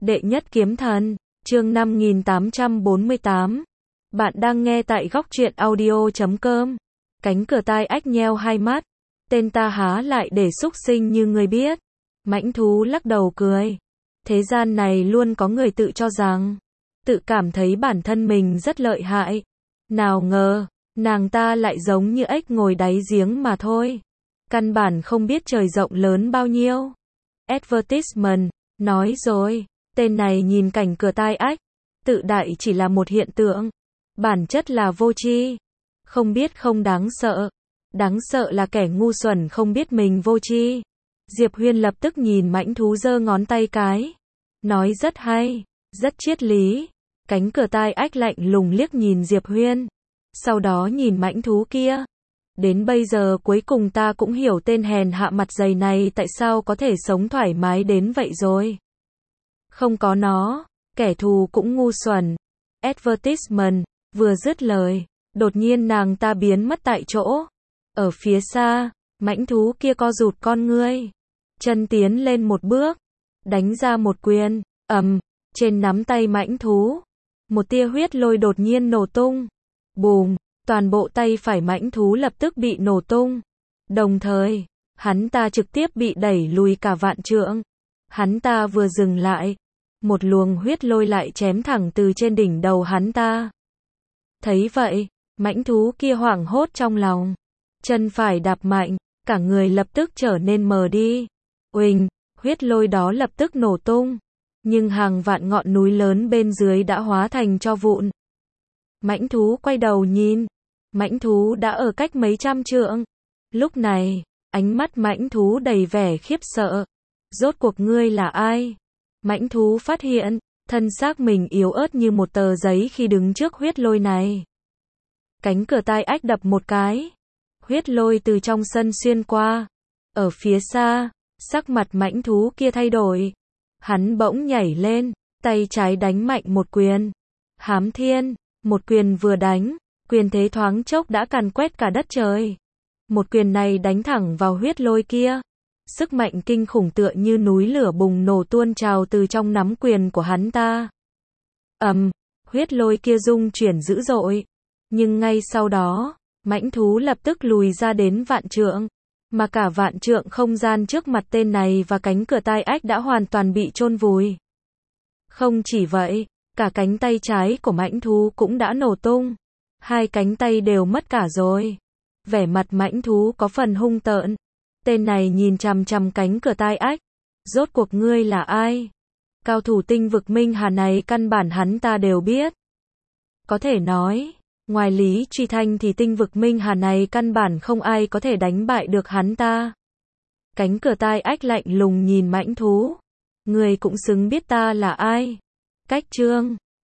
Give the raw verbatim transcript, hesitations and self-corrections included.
Đệ nhất kiếm thần, chương năm nghìn tám trăm bốn mươi tám. Bạn đang nghe tại góc truyện audio chấm com. Cánh cửa tai ách nheo hai mắt. Tên ta há lại để xúc sinh như ngươi biết. Mãnh thú lắc đầu cười. Thế gian này luôn có người tự cho rằng, tự cảm thấy bản thân mình rất lợi hại. Nào ngờ, nàng ta lại giống như ếch ngồi đáy giếng mà thôi. Căn bản không biết trời rộng lớn bao nhiêu. Advertisement, nói rồi. Tên này nhìn cảnh cửa tai ách, tự đại chỉ là một hiện tượng, bản chất là vô tri. Không biết không đáng sợ, đáng sợ là kẻ ngu xuẩn không biết mình vô tri. Diệp Huyên lập tức nhìn mãnh thú giơ ngón tay cái, nói rất hay, rất triết lý. Cánh cửa tai ách lạnh lùng liếc nhìn Diệp Huyên, sau đó nhìn mãnh thú kia. Đến bây giờ cuối cùng ta cũng hiểu tên hèn hạ mặt dày này tại sao có thể sống thoải mái đến vậy rồi. Không có nó, kẻ thù cũng ngu xuẩn. Advertisement, vừa dứt lời, đột nhiên nàng ta biến mất tại chỗ. Ở phía xa, mãnh thú kia co rụt con ngươi, chân tiến lên một bước, đánh ra một quyền, ầm, trên nắm tay mãnh thú. Một tia huyết lôi đột nhiên nổ tung. Bùm, toàn bộ tay phải mãnh thú lập tức bị nổ tung. Đồng thời, hắn ta trực tiếp bị đẩy lùi cả vạn trượng. Hắn ta vừa dừng lại, một luồng huyết lôi lại chém thẳng từ trên đỉnh đầu hắn ta. Thấy vậy, mãnh thú kia hoảng hốt trong lòng. Chân phải đạp mạnh, cả người lập tức trở nên mờ đi. Uỳnh, huyết lôi đó lập tức nổ tung. Nhưng hàng vạn ngọn núi lớn bên dưới đã hóa thành tro vụn. Mãnh thú quay đầu nhìn. Mãnh thú đã ở cách mấy trăm trượng. Lúc này, ánh mắt mãnh thú đầy vẻ khiếp sợ. Rốt cuộc ngươi là ai? Mãnh thú phát hiện, thân xác mình yếu ớt như một tờ giấy khi đứng trước huyết lôi này. Cánh cửa tai ách đập một cái. Huyết lôi từ trong sân xuyên qua. Ở phía xa, sắc mặt mãnh thú kia thay đổi. Hắn bỗng nhảy lên, tay trái đánh mạnh một quyền. Hám thiên, một quyền vừa đánh, quyền thế thoáng chốc đã càn quét cả đất trời. Một quyền này đánh thẳng vào huyết lôi kia. Sức mạnh kinh khủng tựa như núi lửa bùng nổ tuôn trào từ trong nắm quyền của hắn ta. Ầm, huyết lôi kia rung chuyển dữ dội. Nhưng ngay sau đó, mãnh thú lập tức lùi ra đến vạn trượng. Mà cả vạn trượng không gian trước mặt tên này và cánh cửa tai ách đã hoàn toàn bị chôn vùi. Không chỉ vậy, cả cánh tay trái của mãnh thú cũng đã nổ tung. Hai cánh tay đều mất cả rồi. Vẻ mặt mãnh thú có phần hung tợn. Tên này nhìn chằm chằm cánh cửa tai ách. Rốt cuộc ngươi là ai? Cao thủ tinh vực Minh Hà này căn bản hắn ta đều biết. Có thể nói, ngoài Lý Truy Thanh thì tinh vực Minh Hà này căn bản không ai có thể đánh bại được hắn ta. Cánh cửa tai ách lạnh lùng nhìn mãnh thú. Ngươi cũng xứng biết ta là ai? Cách chương